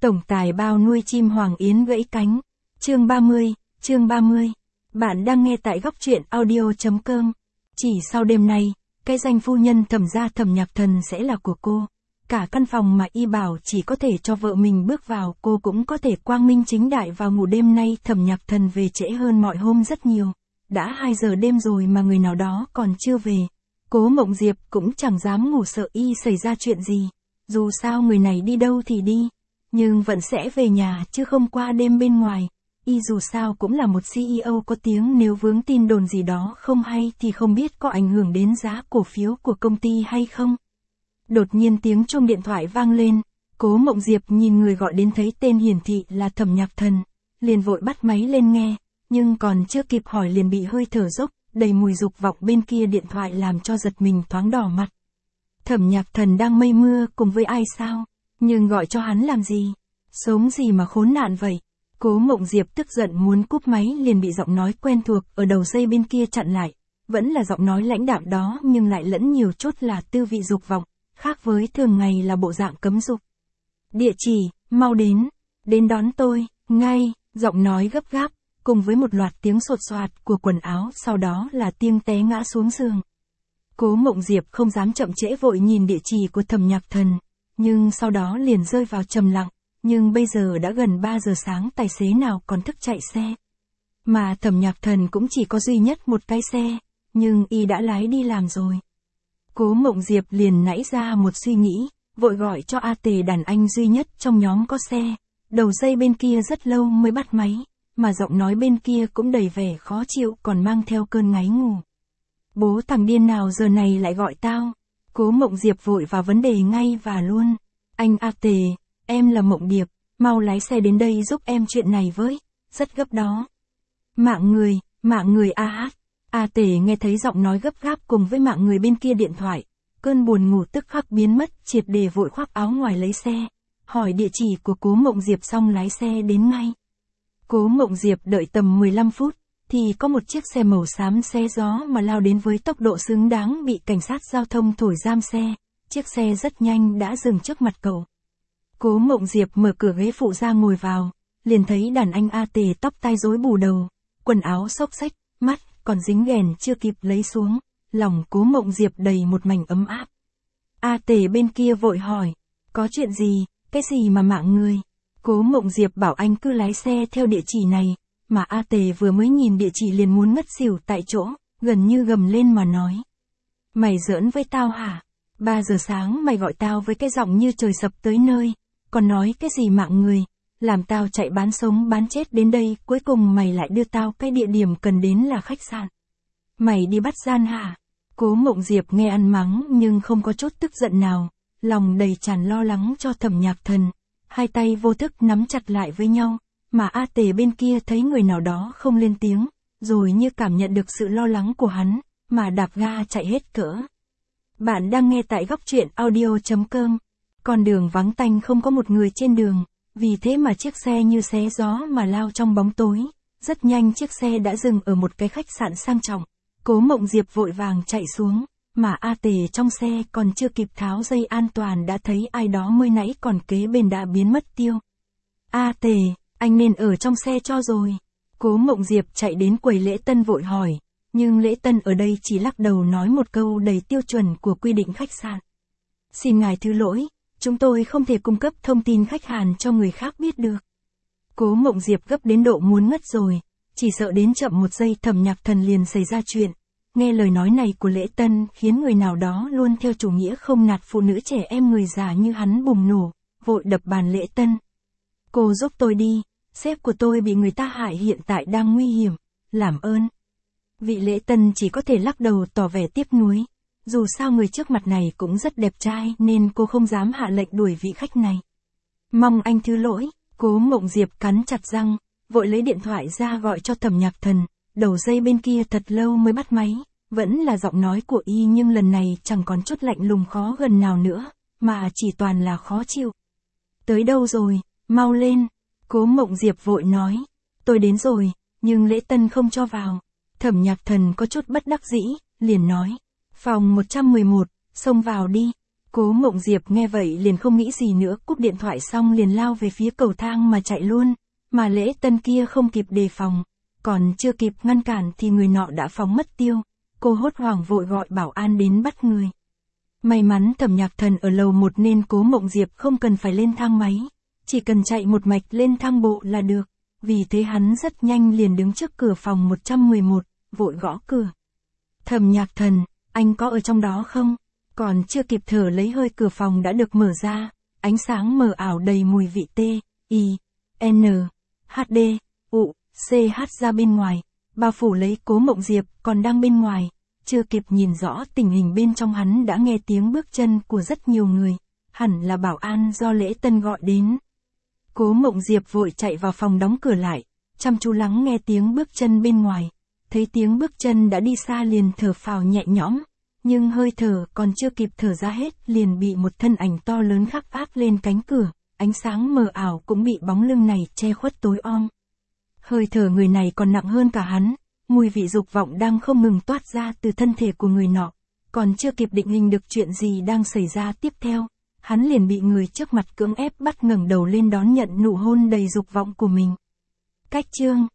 Tổng tài bao nuôi chim hoàng yến gãy cánh. Chương 30, chương 30. Bạn đang nghe tại góc truyện audio.com. Chỉ sau đêm nay, cái danh phu nhân Thẩm gia Thẩm Nhạc Thần sẽ là của cô. Cả căn phòng mà y bảo chỉ có thể cho vợ mình bước vào, cô cũng có thể quang minh chính đại vào ngủ. Đêm nay Thẩm Nhạc Thần về trễ hơn mọi hôm rất nhiều. Đã 2 giờ đêm rồi mà người nào đó còn chưa về. Cố Mộng Diệp cũng chẳng dám ngủ, sợ y xảy ra chuyện gì. Dù sao người này đi đâu thì đi, nhưng vẫn sẽ về nhà chứ không qua đêm bên ngoài. Y dù sao cũng là một CEO có tiếng, nếu vướng tin đồn gì đó không hay thì không biết có ảnh hưởng đến giá cổ phiếu của công ty hay không. Đột nhiên tiếng chuông điện thoại vang lên, Cố Mộng Diệp nhìn người gọi đến thấy tên hiển thị là Thẩm Nhạc Thần, liền vội bắt máy lên nghe, nhưng còn chưa kịp hỏi liền bị hơi thở dốc, đầy mùi dục vọng bên kia điện thoại làm cho giật mình thoáng đỏ mặt. Thẩm Nhạc Thần đang mây mưa cùng với ai sao? Nhưng gọi cho hắn làm gì? Sống gì mà khốn nạn vậy? Cố Mộng Diệp tức giận muốn cúp máy liền bị giọng nói quen thuộc ở đầu dây bên kia chặn lại. Vẫn là giọng nói lãnh đạm đó nhưng lại lẫn nhiều chút là tư vị dục vọng, khác với thường ngày là bộ dạng cấm dục. Địa chỉ, mau đến đón tôi, ngay, giọng nói gấp gáp, cùng với một loạt tiếng sột soạt của quần áo, sau đó là tiếng té ngã xuống giường. Cố Mộng Diệp không dám chậm trễ, vội nhìn địa chỉ của Thẩm Nhạc Thần, nhưng sau đó liền rơi vào trầm lặng, nhưng bây giờ đã gần 3 giờ sáng, tài xế nào còn thức chạy xe. Mà Thẩm Nhạc Thần cũng chỉ có duy nhất một cái xe, nhưng y đã lái đi làm rồi. Cố Mộng Diệp liền nảy ra một suy nghĩ, vội gọi cho A Tề, đàn anh duy nhất trong nhóm có xe. Đầu dây bên kia rất lâu mới bắt máy, mà giọng nói bên kia cũng đầy vẻ khó chịu, còn mang theo cơn ngáy ngủ. Bố thằng điên nào giờ này lại gọi tao? Cố Mộng Diệp vội vào vấn đề ngay và luôn. Anh A Tề, em là Mộng Điệp, mau lái xe đến đây giúp em chuyện này với, rất gấp đó. Mạng người A. A Tề nghe thấy giọng nói gấp gáp cùng với mạng người bên kia điện thoại, cơn buồn ngủ tức khắc biến mất triệt để, vội khoác áo ngoài lấy xe, hỏi địa chỉ của Cố Mộng Diệp xong lái xe đến ngay. Cố Mộng Diệp đợi tầm 15 phút, thì có một chiếc xe màu xám xé gió mà lao đến với tốc độ xứng đáng, bị cảnh sát giao thông thổi giam xe. Chiếc xe rất nhanh đã dừng trước mặt cậu. Cố Mộng Diệp mở cửa ghế phụ ra ngồi vào, liền thấy đàn anh A Tề tóc tai rối bù đầu, quần áo xốc xếch, mắt còn dính ghèn chưa kịp lấy xuống, lòng Cố Mộng Diệp đầy một mảnh ấm áp. A Tề bên kia vội hỏi, có chuyện gì, cái gì mà mạng người? Cố Mộng Diệp bảo anh cứ lái xe theo địa chỉ này, mà A Tề vừa mới nhìn địa chỉ liền muốn ngất xỉu tại chỗ, gần như gầm lên mà nói. Mày giỡn với tao hả? 3 giờ sáng mày gọi tao với cái giọng như trời sập tới nơi, còn nói cái gì mạng người, làm tao chạy bán sống bán chết đến đây, cuối cùng mày lại đưa tao cái địa điểm cần đến là khách sạn. Mày đi bắt gian hả? Cố Mộng Diệp nghe ăn mắng nhưng không có chút tức giận nào, lòng đầy tràn lo lắng cho Thẩm Nhạc Thần, hai tay vô thức nắm chặt lại với nhau, mà A Tề bên kia thấy người nào đó không lên tiếng, rồi như cảm nhận được sự lo lắng của hắn, mà đạp ga chạy hết cỡ. Bạn đang nghe tại góc truyện audio.com. Con đường vắng tanh, không có một người trên đường, vì thế mà chiếc xe như xé gió mà lao trong bóng tối. Rất nhanh chiếc xe đã dừng ở một cái khách sạn sang trọng. Cố Mộng Diệp vội vàng chạy xuống, mà A Tề trong xe còn chưa kịp tháo dây an toàn đã thấy ai đó mới nãy còn kế bên đã biến mất tiêu. A Tề, anh nên ở trong xe cho rồi. Cố Mộng Diệp chạy đến quầy lễ tân vội hỏi, nhưng lễ tân ở đây chỉ lắc đầu nói một câu đầy tiêu chuẩn của quy định khách sạn. Xin ngài thứ lỗi, chúng tôi không thể cung cấp thông tin khách hàng cho người khác biết được. Cố Mộng Diệp gấp đến độ muốn ngất rồi, chỉ sợ đến chậm một giây Thẩm Nhạc Thần liền xảy ra chuyện. Nghe lời nói này của lễ tân khiến người nào đó luôn theo chủ nghĩa không nạt phụ nữ trẻ em người già như hắn bùng nổ, vội đập bàn lễ tân. Cô giúp tôi đi, sếp của tôi bị người ta hại, hiện tại đang nguy hiểm, làm ơn. Vị lễ tân chỉ có thể lắc đầu tỏ vẻ tiếc nuối. Dù sao người trước mặt này cũng rất đẹp trai nên cô không dám hạ lệnh đuổi vị khách này. Mong anh thứ lỗi. Cố Mộng Diệp cắn chặt răng, vội lấy điện thoại ra gọi cho Thẩm Nhạc Thần. Đầu dây bên kia thật lâu mới bắt máy, vẫn là giọng nói của y nhưng lần này chẳng còn chút lạnh lùng khó gần nào nữa, mà chỉ toàn là khó chịu. Tới đâu rồi, mau lên. Cố Mộng Diệp vội nói, tôi đến rồi, nhưng lễ tân không cho vào. Thẩm Nhạc Thần có chút bất đắc dĩ, liền nói, phòng 111, xông vào đi. Cố Mộng Diệp nghe vậy liền không nghĩ gì nữa, cúp điện thoại xong liền lao về phía cầu thang mà chạy luôn, mà Lễ Tân kia không kịp đề phòng, còn chưa kịp ngăn cản thì người nọ đã phóng mất tiêu, cô hốt hoảng vội gọi bảo an đến bắt người. May mắn Thẩm Nhạc Thần ở lầu 1 nên Cố Mộng Diệp không cần phải lên thang máy, chỉ cần chạy một mạch lên thang bộ là được, vì thế hắn rất nhanh liền đứng trước cửa phòng 111, vội gõ cửa. Thẩm Nhạc Thần, anh có ở trong đó không? Còn chưa kịp thở lấy hơi cửa phòng đã được mở ra, ánh sáng mờ ảo đầy mùi vị T, I, N, H D, U, C H ra bên ngoài, bao phủ lấy Cố Mộng Diệp còn đang bên ngoài, chưa kịp nhìn rõ tình hình bên trong hắn đã nghe tiếng bước chân của rất nhiều người, hẳn là bảo an do Lễ Tân gọi đến. Cố Mộng Diệp vội chạy vào phòng đóng cửa lại, chăm chú lắng nghe tiếng bước chân bên ngoài, thấy tiếng bước chân đã đi xa liền thở phào nhẹ nhõm, nhưng hơi thở còn chưa kịp thở ra hết liền bị một thân ảnh to lớn khác áp lên cánh cửa, ánh sáng mờ ảo cũng bị bóng lưng này che khuất tối om. Hơi thở người này còn nặng hơn cả hắn, mùi vị dục vọng đang không ngừng toát ra từ thân thể của người nọ, còn chưa kịp định hình được chuyện gì đang xảy ra tiếp theo, hắn liền bị người trước mặt cưỡng ép bắt ngẩng đầu lên đón nhận nụ hôn đầy dục vọng của mình. Cách chương